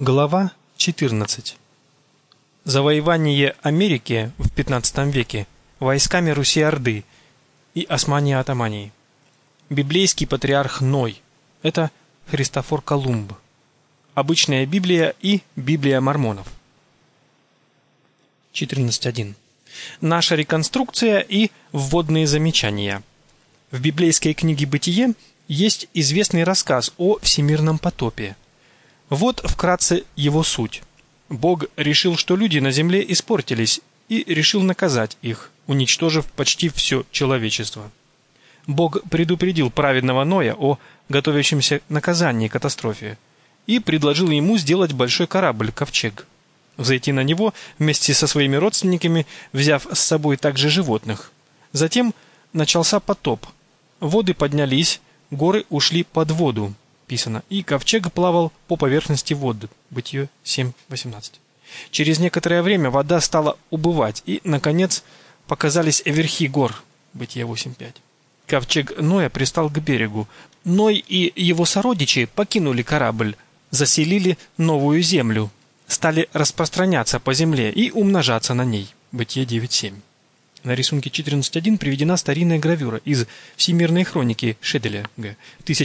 Глава 14. Завоевание Америки в XV веке войсками Руси-Орды и Османии-Атамании. Библейский патриарх Ной – это Христофор Колумб. Обычная Библия и Библия мормонов. 14.1. Наша реконструкция и вводные замечания. В библейской книге «Бытие» есть известный рассказ о всемирном потопе. Вот вкратце его суть. Бог решил, что люди на земле испортились, и решил наказать их, уничтожив почти все человечество. Бог предупредил праведного Ноя о готовящемся наказании катастрофе и предложил ему сделать большой корабль-ковчег, взойти на него вместе со своими родственниками, взяв с собой также животных. Затем начался потоп. Воды поднялись, горы ушли под воду. Писано, и ковчег плавал по поверхности вод. Бытие 7:18. Через некоторое время вода стала убывать, и, наконец, показались верхи гор. Бытие 8:5. Ковчег Ноя пристал к берегу. Ной и его сородичи покинули корабль, заселили новую землю, стали распространяться по земле и умножаться на ней. Бытие 9:7. На рисунке 14.1 приведена старинная гравюра из Всемирной хроники Шеделя, Г.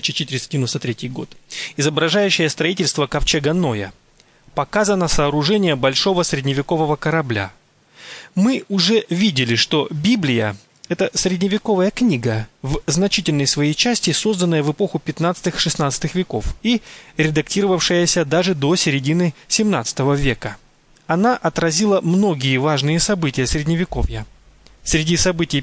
1493 год, изображающая строительство ковчега Ноя. Показано сооружение большого средневекового корабля. Мы уже видели, что Библия – это средневековая книга, в значительной своей части созданная в эпоху 15-16 веков и редактировавшаяся даже до середины 17 века. Она отразила многие важные события Средневековья. Среди событий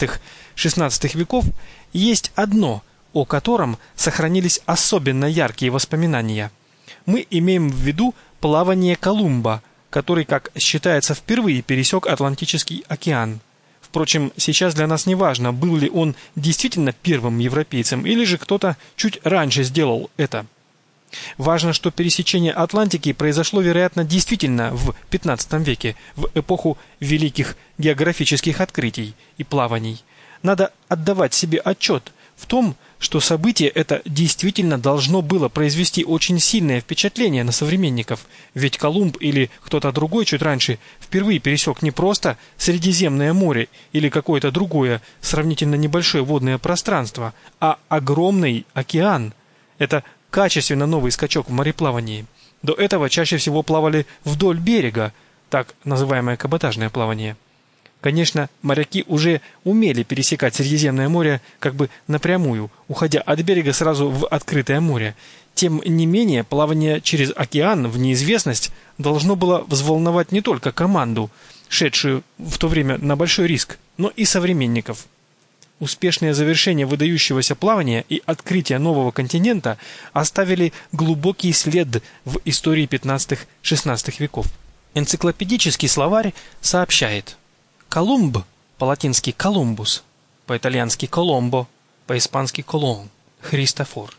15-16 веков есть одно, о котором сохранились особенно яркие воспоминания. Мы имеем в виду плавание Колумба, который, как считается, впервые пересек Атлантический океан. Впрочем, сейчас для нас не важно, был ли он действительно первым европейцем или же кто-то чуть раньше сделал это. Важно, что пересечение Атлантики произошло, вероятно, действительно в XV веке, в эпоху великих географических открытий и плаваний. Надо отдавать себе отчет в том, что событие это действительно должно было произвести очень сильное впечатление на современников, ведь Колумб или кто-то другой чуть раньше впервые пересек не просто Средиземное море или какое-то другое сравнительно небольшое водное пространство, а огромный океан. Это качественно новый скачок в мореплавании. До этого чаще всего плавали вдоль берега, так называемое каботажное плавание. Конечно, моряки уже умели пересекать Средиземное море как бы напрямую, уходя от берега сразу в открытое море. Тем не менее, плавание через океан в неизвестность должно было взволновать не только команду, шедшую в то время на большой риск, но и современников. Успешное завершение выдающегося плавания и открытие нового континента оставили глубокий след в истории 15-16 веков. Энциклопедический словарь сообщает: Колумб, по-латински Колумбус, по-итальянски Коломбо, по-испански Колон, Христофор,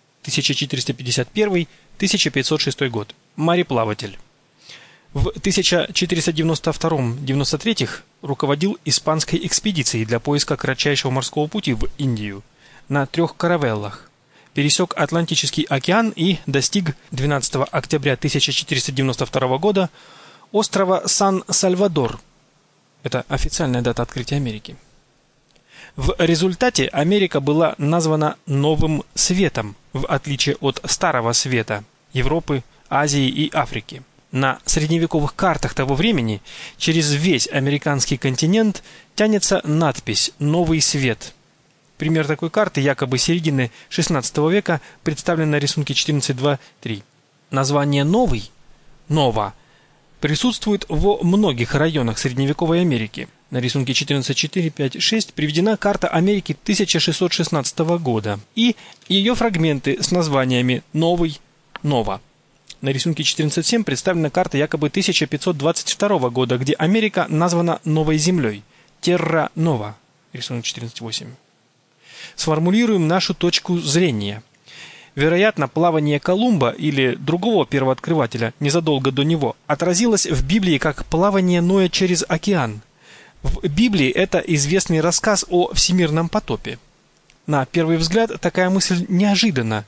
1451-1506 год, мореплаватель. В 1492-93 руководил испанской экспедицией для поиска кратчайшего морского пути в Индию на 3 каравеллах. Пересек Атлантический океан и достиг 12 октября 1492 года острова Сан-Сальвадор. Это официальная дата открытия Америки. В результате Америка была названа Новым Светом, в отличие от Старого Света Европы, Азии и Африки. На средневековых картах того времени через весь американский континент тянется надпись «Новый Свет». Пример такой карты якобы середины XVI века представлен на рисунке 14.2.3. Название «Новый» – «Нова» присутствует во многих районах средневековой Америки. На рисунке 14.4.5.6 приведена карта Америки 1616 года и ее фрагменты с названиями «Новый», «Нова». На рисунке 14.7 представлена карта якобы 1522 года, где Америка названа Новой Землей. Терра Нова. Рисунок 14.8. Сформулируем нашу точку зрения. Вероятно, плавание Колумба или другого первооткрывателя незадолго до него отразилось в Библии как плавание Ноя через океан. В Библии это известный рассказ о всемирном потопе. На первый взгляд такая мысль неожиданна.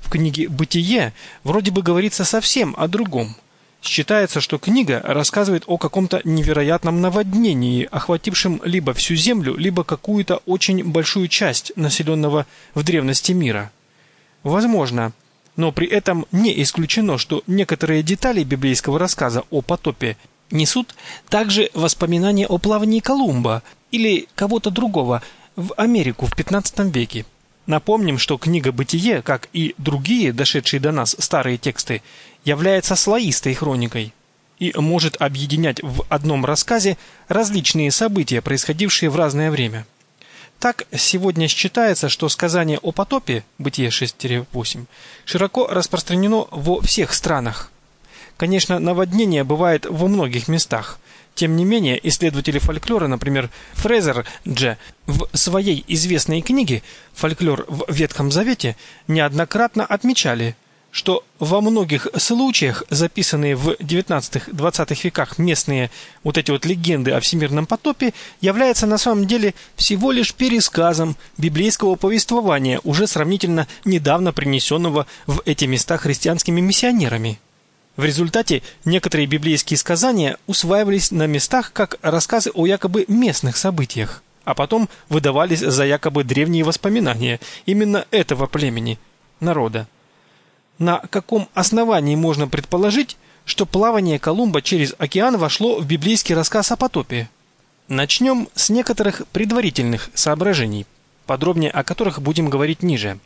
В книге «Бытие» вроде бы говорится совсем о другом. Считается, что книга рассказывает о каком-то невероятном наводнении, охватившем либо всю землю, либо какую-то очень большую часть населенного в древности мира. Возможно, но при этом не исключено, что некоторые детали библейского рассказа о потопе несут также воспоминания о плавании Колумба или кого-то другого в Америку в XV веке. Напомним, что книга «Бытие», как и другие дошедшие до нас старые тексты, является слоистой хроникой и может объединять в одном рассказе различные события, происходившие в разное время. Так, сегодня считается, что сказание о потопе, Бытие 6-8, широко распространено во всех странах. Конечно, наводнение бывает во многих местах. Тем не менее, исследователи фольклора, например, Фрезер Дж. в своей известной книге «Фольклор в Ветхом Завете» неоднократно отмечали, что во многих случаях записанные в XIX-XX веках местные вот эти вот легенды о всемирном потопе являются на самом деле всего лишь пересказом библейского повествования, уже сравнительно недавно принесенного в эти места христианскими миссионерами. В результате некоторые библейские сказания усваивались на местах как рассказы о якобы местных событиях, а потом выдавались за якобы древние воспоминания именно этого племени, народа. На каком основании можно предположить, что плавание Колумба через океан вошло в библейский рассказ о потопе? Начнем с некоторых предварительных соображений, подробнее о которых будем говорить ниже.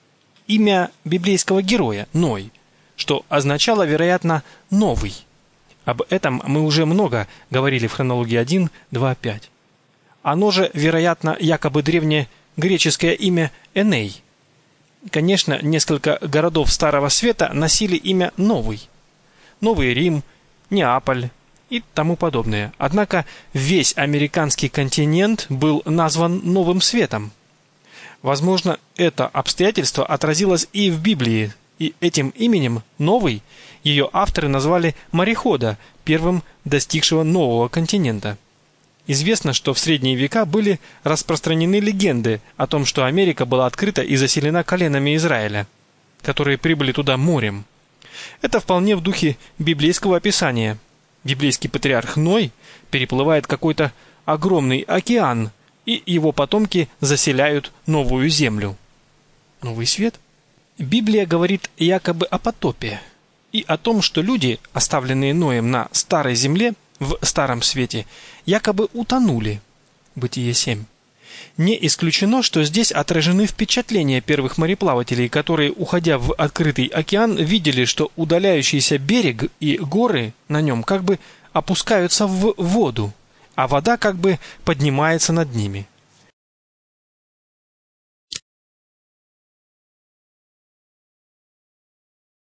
Имя библейского героя – Ной, что означало, вероятно, «новый». Об этом мы уже много говорили в хронологии 1, 2, 5. Оно же, вероятно, якобы древнее греческое имя Эней. Конечно, несколько городов Старого Света носили имя Новый. Новый Рим, Неаполь и тому подобное. Однако весь американский континент был назван Новым Светом. Возможно, это обстоятельство отразилось и в Библии, и этим именем «Новый» ее авторы назвали морехода, первым достигшего нового континента. Известно, что в средние века были распространены легенды о том, что Америка была открыта и заселена коленами Израиля, которые прибыли туда морем. Это вполне в духе библейского описания. Библейский патриарх Ной переплывает какой-то огромный океан, и его потомки заселяют новую землю. Новый свет? Библия говорит якобы о потопе и о том, что люди, оставленные Ноем на старой земле, в Старом Свете, якобы утонули. Бытие 7. Не исключено, что здесь отражены впечатления первых мореплавателей, которые, уходя в открытый океан, видели, что удаляющийся берег и горы на нем как бы опускаются в воду, а вода как бы поднимается над ними.